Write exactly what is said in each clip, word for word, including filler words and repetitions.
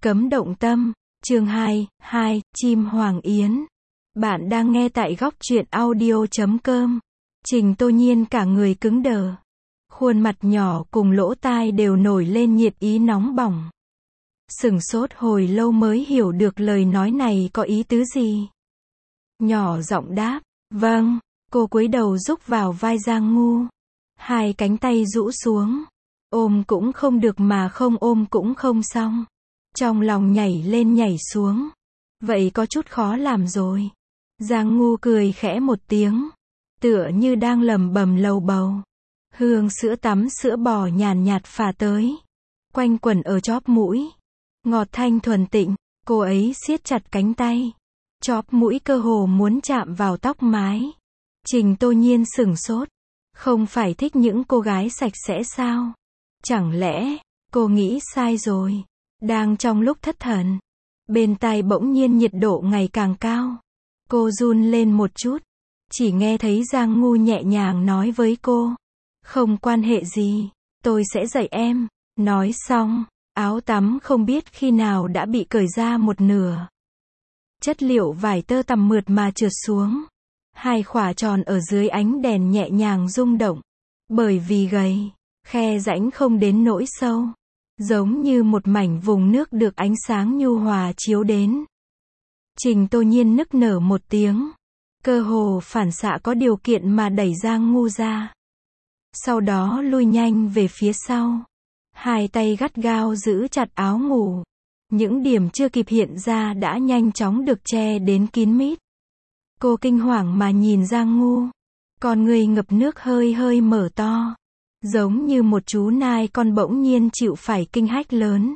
Cấm động tâm, chương hai, hai, chim hoàng yến. Bạn đang nghe tại góc truyện audio chấm com. Trình Tô Nhiên cả người cứng đờ. Khuôn mặt nhỏ cùng lỗ tai đều nổi lên nhiệt ý nóng bỏng. Sửng sốt hồi lâu mới hiểu được lời nói này có ý tứ gì. Nhỏ giọng đáp, vâng, cô cúi đầu rúc vào vai Giang Ngu. Hai cánh tay rũ xuống. Ôm cũng không được mà không ôm cũng không xong. Trong lòng nhảy lên nhảy xuống. Vậy có chút khó làm rồi. Giang Ngu cười khẽ một tiếng. Tựa như đang lẩm bẩm lầu bầu. Hương sữa tắm sữa bò nhàn nhạt phả tới. Quanh quẩn ở chóp mũi. Ngọt thanh thuần tịnh. Cô ấy siết chặt cánh tay. Chóp mũi cơ hồ muốn chạm vào tóc mái. Trình Tô Nhiên sửng sốt. Không phải thích những cô gái sạch sẽ sao? Chẳng lẽ, cô nghĩ sai rồi? Đang trong lúc thất thần. Bên tai bỗng nhiên nhiệt độ ngày càng cao. Cô run lên một chút. Chỉ nghe thấy Giang Ngu nhẹ nhàng nói với cô. Không quan hệ gì, tôi sẽ dạy em. Nói xong, áo tắm không biết khi nào đã bị cởi ra một nửa. Chất liệu vải tơ tằm mượt mà trượt xuống. Hai khỏa tròn ở dưới ánh đèn nhẹ nhàng rung động. Bởi vì gầy, khe rãnh không đến nỗi sâu. Giống như một mảnh vùng nước được ánh sáng nhu hòa chiếu đến. Trình Tô Nhiên nức nở một tiếng. Cơ hồ phản xạ có điều kiện mà đẩy Giang Ngu ra. Sau đó lui nhanh về phía sau. Hai tay gắt gao giữ chặt áo ngủ. Những điểm chưa kịp hiện ra đã nhanh chóng được che đến kín mít. Cô kinh hoàng mà nhìn Giang Ngu. Con người ngập nước hơi hơi mở to. Giống như một chú nai con bỗng nhiên chịu phải kinh hách lớn.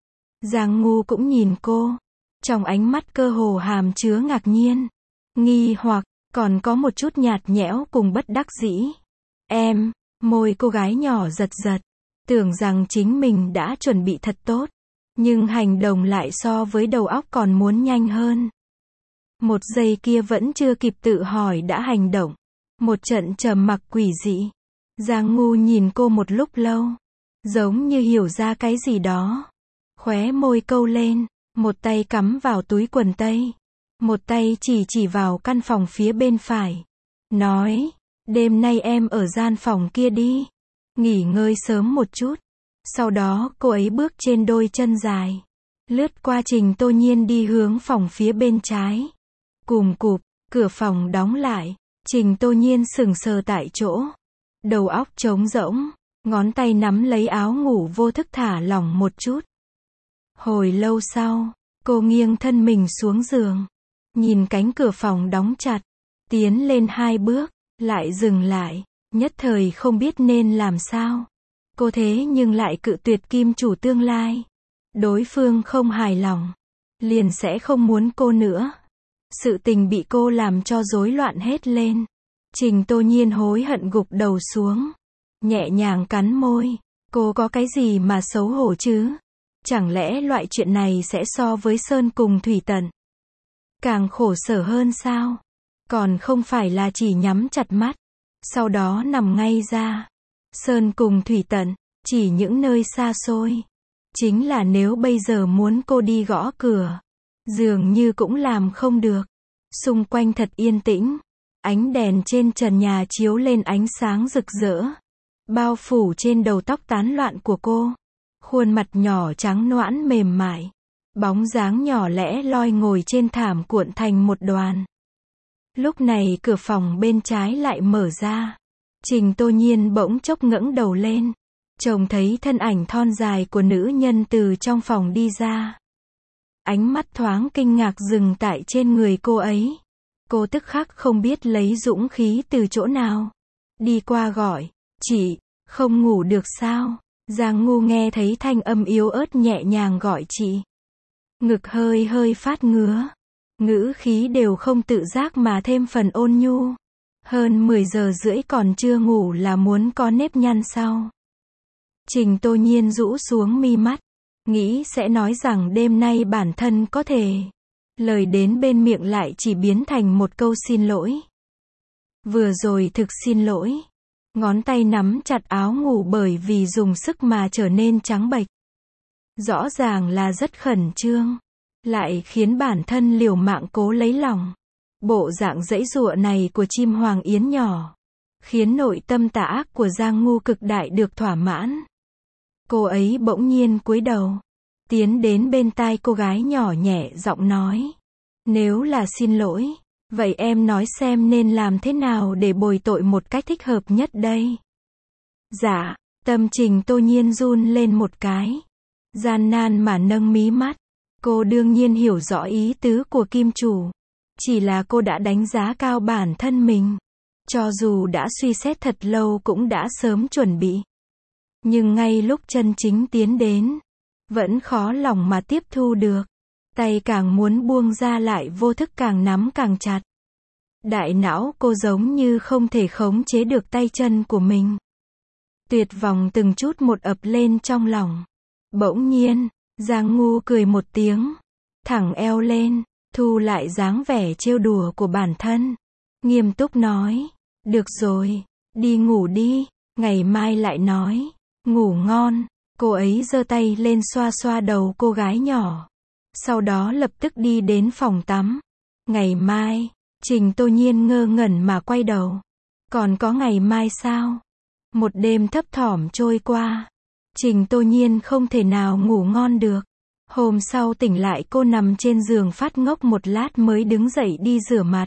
Giang Ngu cũng nhìn cô. Trong ánh mắt cơ hồ hàm chứa ngạc nhiên. Nghi hoặc, còn có một chút nhạt nhẽo cùng bất đắc dĩ. Em, môi cô gái nhỏ giật giật. Tưởng rằng chính mình đã chuẩn bị thật tốt. Nhưng hành động lại so với đầu óc còn muốn nhanh hơn. Một giây kia vẫn chưa kịp tự hỏi đã hành động. Một trận trầm mặc quỷ dị. Giang Ngu nhìn cô một lúc lâu. Giống như hiểu ra cái gì đó. Khóe môi câu lên. Một tay cắm vào túi quần tây. Một tay chỉ chỉ vào căn phòng phía bên phải. Nói, đêm nay em ở gian phòng kia đi. Nghỉ ngơi sớm một chút. Sau đó cô ấy bước trên đôi chân dài. Lướt qua Trình Tô Nhiên đi hướng phòng phía bên trái. Cùm cụp, cửa phòng đóng lại. Trình Tô Nhiên sững sờ tại chỗ. Đầu óc trống rỗng. Ngón tay nắm lấy áo ngủ vô thức thả lỏng một chút. Hồi lâu sau, cô nghiêng thân mình xuống giường. Nhìn cánh cửa phòng đóng chặt. Tiến lên hai bước, lại dừng lại. Nhất thời không biết nên làm sao. Cô thế nhưng lại cự tuyệt kim chủ tương lai. Đối phương không hài lòng. Liền sẽ không muốn cô nữa. Sự tình bị cô làm cho rối loạn hết lên. Trình Tô Nhiên hối hận gục đầu xuống. Nhẹ nhàng cắn môi. Cô có cái gì mà xấu hổ chứ? Chẳng lẽ loại chuyện này sẽ so với Sơn cùng Thủy Tận càng khổ sở hơn sao? Còn không phải là chỉ nhắm chặt mắt. Sau đó nằm ngay ra. Sơn cùng Thủy Tận, chỉ những nơi xa xôi. Chính là nếu bây giờ muốn cô đi gõ cửa. Dường như cũng làm không được. Xung quanh thật yên tĩnh. Ánh đèn trên trần nhà chiếu lên ánh sáng rực rỡ. Bao phủ trên đầu tóc tán loạn của cô. Khuôn mặt nhỏ trắng nõn mềm mại. Bóng dáng nhỏ lẻ loi ngồi trên thảm cuộn thành một đoàn. Lúc này cửa phòng bên trái lại mở ra. Trình Tô Nhiên bỗng chốc ngẩng đầu lên. Trông thấy thân ảnh thon dài của nữ nhân từ trong phòng đi ra. Ánh mắt thoáng kinh ngạc dừng tại trên người cô ấy. Cô tức khắc không biết lấy dũng khí từ chỗ nào. Đi qua gọi, chị, không ngủ được sao? Giang Ngu nghe thấy thanh âm yếu ớt nhẹ nhàng gọi chị. Ngực hơi hơi phát ngứa. Ngữ khí đều không tự giác mà thêm phần ôn nhu. Hơn mười giờ rưỡi còn chưa ngủ là muốn có nếp nhăn sao? Trình Tô Nhiên rũ xuống mi mắt. Nghĩ sẽ nói rằng đêm nay bản thân có thể. Lời đến bên miệng lại chỉ biến thành một câu xin lỗi. Vừa rồi thực xin lỗi. Ngón tay nắm chặt áo ngủ bởi vì dùng sức mà trở nên trắng bệch. Rõ ràng là rất khẩn trương, lại khiến bản thân liều mạng cố lấy lòng. Bộ dạng giãy giụa này của chim hoàng yến nhỏ, khiến nội tâm tà ác của Giang Ngu cực đại được thỏa mãn. Cô ấy bỗng nhiên cúi đầu, tiến đến bên tai cô gái nhỏ nhẹ giọng nói. Nếu là xin lỗi, vậy em nói xem nên làm thế nào để bồi tội một cách thích hợp nhất đây? Dạ, tâm Trình Tô Nhiên run lên một cái. Gian nan mà nâng mí mắt. Cô đương nhiên hiểu rõ ý tứ của kim chủ. Chỉ là cô đã đánh giá cao bản thân mình. Cho dù đã suy xét thật lâu cũng đã sớm chuẩn bị. Nhưng ngay lúc chân chính tiến đến, vẫn khó lòng mà tiếp thu được. Tay càng muốn buông ra lại vô thức càng nắm càng chặt. Đại não cô giống như không thể khống chế được tay chân của mình. Tuyệt vọng từng chút một ập lên trong lòng. Bỗng nhiên, Giang Ngu cười một tiếng, thẳng eo lên, thu lại dáng vẻ trêu đùa của bản thân. Nghiêm túc nói, được rồi, đi ngủ đi, ngày mai lại nói, ngủ ngon. Cô ấy giơ tay lên xoa xoa đầu cô gái nhỏ. Sau đó lập tức đi đến phòng tắm. Ngày mai, Trình Tô Nhiên ngơ ngẩn mà quay đầu. Còn có ngày mai sao? Một đêm thấp thỏm trôi qua. Trình Tô Nhiên không thể nào ngủ ngon được. Hôm sau tỉnh lại cô nằm trên giường phát ngốc một lát mới đứng dậy đi rửa mặt.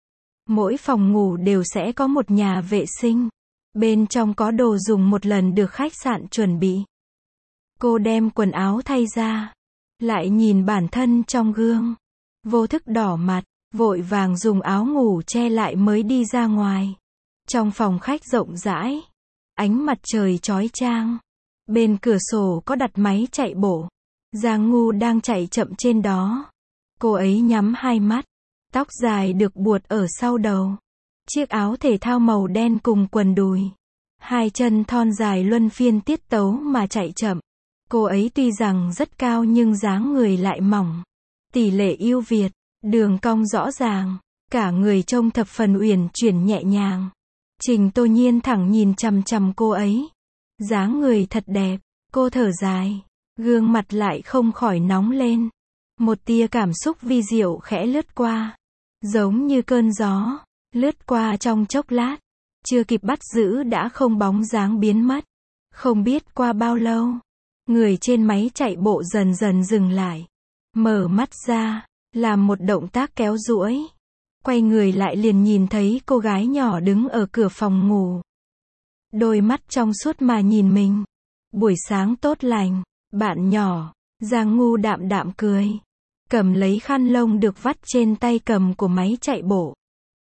Mỗi phòng ngủ đều sẽ có một nhà vệ sinh. Bên trong có đồ dùng một lần được khách sạn chuẩn bị. Cô đem quần áo thay ra. Lại nhìn bản thân trong gương. Vô thức đỏ mặt, vội vàng dùng áo ngủ che lại mới đi ra ngoài. Trong phòng khách rộng rãi, ánh mặt trời chói chang. Bên cửa sổ có đặt máy chạy bộ. Giang Ngu đang chạy chậm trên đó. Cô ấy nhắm hai mắt. Tóc dài được buột ở sau đầu. Chiếc áo thể thao màu đen cùng quần đùi. Hai chân thon dài luân phiên tiết tấu mà chạy chậm. Cô ấy tuy rằng rất cao nhưng dáng người lại mỏng. Tỷ lệ ưu việt, đường cong rõ ràng. Cả người trông thập phần uyển chuyển nhẹ nhàng. Trình Tô Nhiên thẳng nhìn chằm chằm cô ấy. Dáng người thật đẹp. Cô thở dài. Gương mặt lại không khỏi nóng lên. Một tia cảm xúc vi diệu khẽ lướt qua. Giống như cơn gió. Lướt qua trong chốc lát. Chưa kịp bắt giữ đã không bóng dáng biến mất. Không biết qua bao lâu. Người trên máy chạy bộ dần dần dừng lại. Mở mắt ra. Làm một động tác kéo duỗi. Quay người lại liền nhìn thấy cô gái nhỏ đứng ở cửa phòng ngủ. Đôi mắt trong suốt mà nhìn mình. Buổi sáng tốt lành, bạn nhỏ. Giang Ngu đạm đạm cười. Cầm lấy khăn lông được vắt trên tay cầm của máy chạy bộ.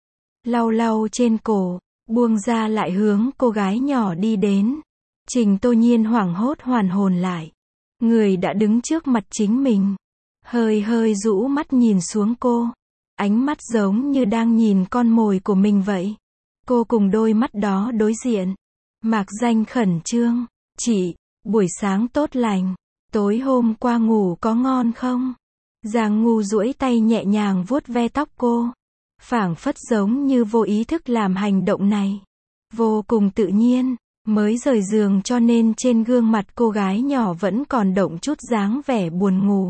Lau lau trên cổ, buông ra lại hướng cô gái nhỏ đi đến. Trình Tô Nhiên hoảng hốt hoàn hồn lại. Người đã đứng trước mặt chính mình. Hơi hơi rũ mắt nhìn xuống cô. Ánh mắt giống như đang nhìn con mồi của mình vậy. Cô cùng đôi mắt đó đối diện. Mạc danh khẩn trương. Chị, buổi sáng tốt lành. Tối hôm qua ngủ có ngon không? Giang Ngu duỗi tay nhẹ nhàng vuốt ve tóc cô. Phảng phất giống như vô ý thức làm hành động này. Vô cùng tự nhiên. Mới rời giường cho nên trên gương mặt cô gái nhỏ vẫn còn động chút dáng vẻ buồn ngủ.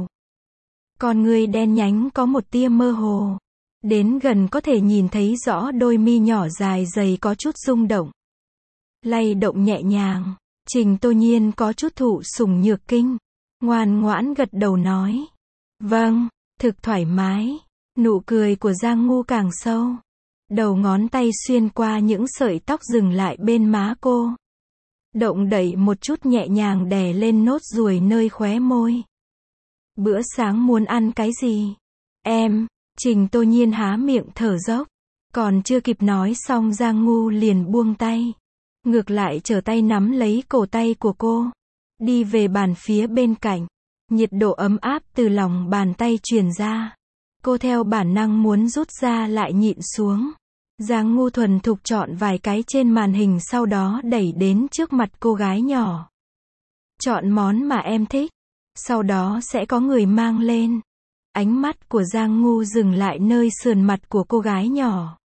Con người đen nhánh có một tia mơ hồ. Đến gần có thể nhìn thấy rõ đôi mi nhỏ dài dày có chút rung động. Lay động nhẹ nhàng. Trình Tô Nhiên có chút thụ sủng nhược kinh. Ngoan ngoãn gật đầu nói. Vâng, thực thoải mái. Nụ cười của Giang Ngu càng sâu. Đầu ngón tay xuyên qua những sợi tóc dừng lại bên má cô. Động đẩy một chút nhẹ nhàng đè lên nốt ruồi nơi khóe môi. Bữa sáng muốn ăn cái gì? Em, Trình Tô Nhiên há miệng thở dốc. Còn chưa kịp nói xong Giang Ngu liền buông tay. Ngược lại trở tay nắm lấy cổ tay của cô. Đi về bàn phía bên cạnh. Nhiệt độ ấm áp từ lòng bàn tay truyền ra. Cô theo bản năng muốn rút ra lại nhịn xuống. Giang Ngu thuần thục chọn vài cái trên màn hình sau đó đẩy đến trước mặt cô gái nhỏ. Chọn món mà em thích. Sau đó sẽ có người mang lên. Ánh mắt của Giang Ngu dừng lại nơi sườn mặt của cô gái nhỏ.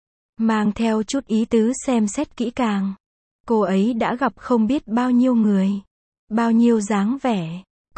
Mang theo chút ý tứ xem xét kỹ càng. Cô ấy đã gặp không biết bao nhiêu người. Bao nhiêu dáng vẻ.